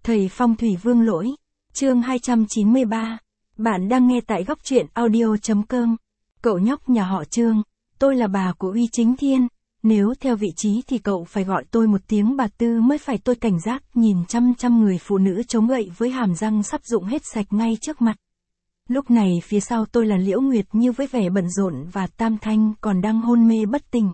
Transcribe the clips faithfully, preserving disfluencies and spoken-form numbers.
Thầy Phong thủy Vương Lỗi, chương hai trăm chín mươi ba. Bạn đang nghe tại góc truyện audio.com. Cậu nhóc nhà họ Trương, tôi là bà của Uy Chính Thiên. Nếu theo vị trí thì cậu phải gọi tôi một tiếng bà Tư mới phải. Tôi cảnh giác nhìn chăm chăm người phụ nữ chống gậy với hàm răng sắp rụng hết sạch ngay trước mặt. Lúc này phía sau tôi là Liễu Nguyệt Như với vẻ bận rộn và Tam Thanh còn đang hôn mê bất tỉnh.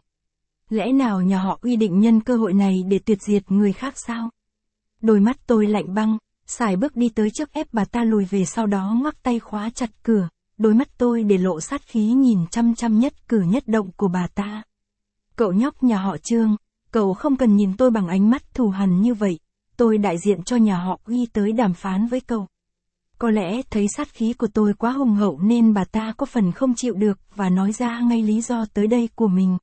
Lẽ nào nhà họ Uy định nhân cơ hội này để tuyệt diệt người khác sao? Đôi mắt tôi lạnh băng, sải bước đi tới trước ép bà ta lùi về, sau đó ngoắc tay khóa chặt cửa. Đôi mắt tôi để lộ sát khí nhìn chăm chăm nhất cử nhất động của bà ta. Cậu nhóc nhà họ Trương, cậu không cần nhìn tôi bằng ánh mắt thù hằn như vậy. Tôi đại diện cho nhà họ Uy tới đàm phán với cậu. Có lẽ thấy sát khí của tôi quá hùng hậu nên bà ta có phần không chịu được và nói ra ngay lý do tới đây của mình.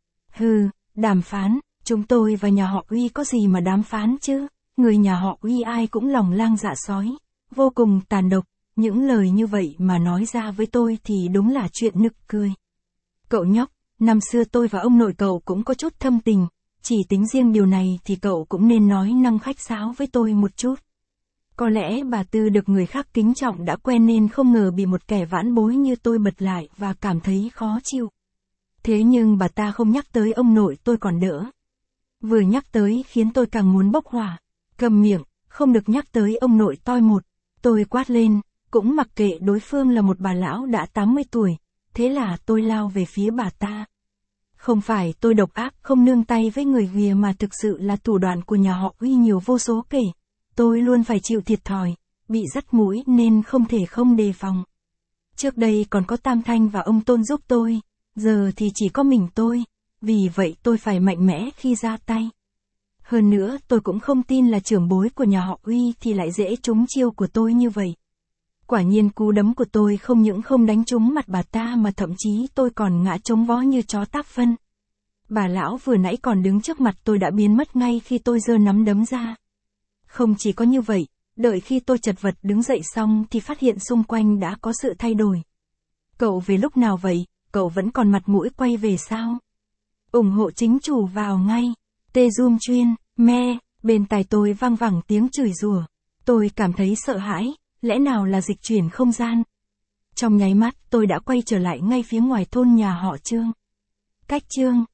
Hừ, đàm phán, chúng tôi và nhà họ Uy có gì mà đàm phán chứ? Người nhà họ Uy ai cũng lòng lang dạ sói, vô cùng tàn độc, những lời như vậy mà nói ra với tôi thì đúng là chuyện nực cười. Cậu nhóc, năm xưa tôi và ông nội cậu cũng có chút thâm tình, chỉ tính riêng điều này thì cậu cũng nên nói năng khách sáo với tôi một chút. Có lẽ bà Tư được người khác kính trọng đã quen nên không ngờ bị một kẻ vãn bối như tôi bật lại và cảm thấy khó chịu. Thế nhưng bà ta không nhắc tới ông nội tôi còn đỡ. Vừa nhắc tới khiến tôi càng muốn bốc hỏa. Cầm miệng, không được nhắc tới ông nội tôi một. Tôi quát lên, cũng mặc kệ đối phương là một bà lão đã tám mươi tuổi. Thế là tôi lao về phía bà ta. Không phải tôi độc ác không nương tay với người ghìa mà thực sự là thủ đoạn của nhà họ Uy nhiều vô số kể. Tôi luôn phải chịu thiệt thòi, bị dắt mũi nên không thể không đề phòng. Trước đây còn có Tam Thanh và ông Tôn giúp tôi, giờ thì chỉ có mình tôi, vì vậy tôi phải mạnh mẽ khi ra tay. Hơn nữa tôi cũng không tin là trưởng bối của nhà họ Uy thì lại dễ trúng chiêu của tôi như vậy. Quả nhiên cú đấm của tôi không những không đánh trúng mặt bà ta mà thậm chí tôi còn ngã trống vó như chó tác phân. Bà lão vừa nãy còn đứng trước mặt tôi đã biến mất ngay khi tôi giơ nắm đấm ra. Không chỉ có như vậy, đợi khi tôi chật vật đứng dậy xong thì phát hiện xung quanh đã có sự thay đổi. Cậu về lúc nào vậy, cậu vẫn còn mặt mũi quay về sao? ủng hộ chính chủ vào ngay. Tê Zoom chuyên, me, bên tai tôi vang vẳng tiếng chửi rủa. Tôi cảm thấy sợ hãi, lẽ nào là dịch chuyển không gian? Trong nháy mắt tôi đã quay trở lại ngay phía ngoài thôn nhà họ Trương. Cách Trương,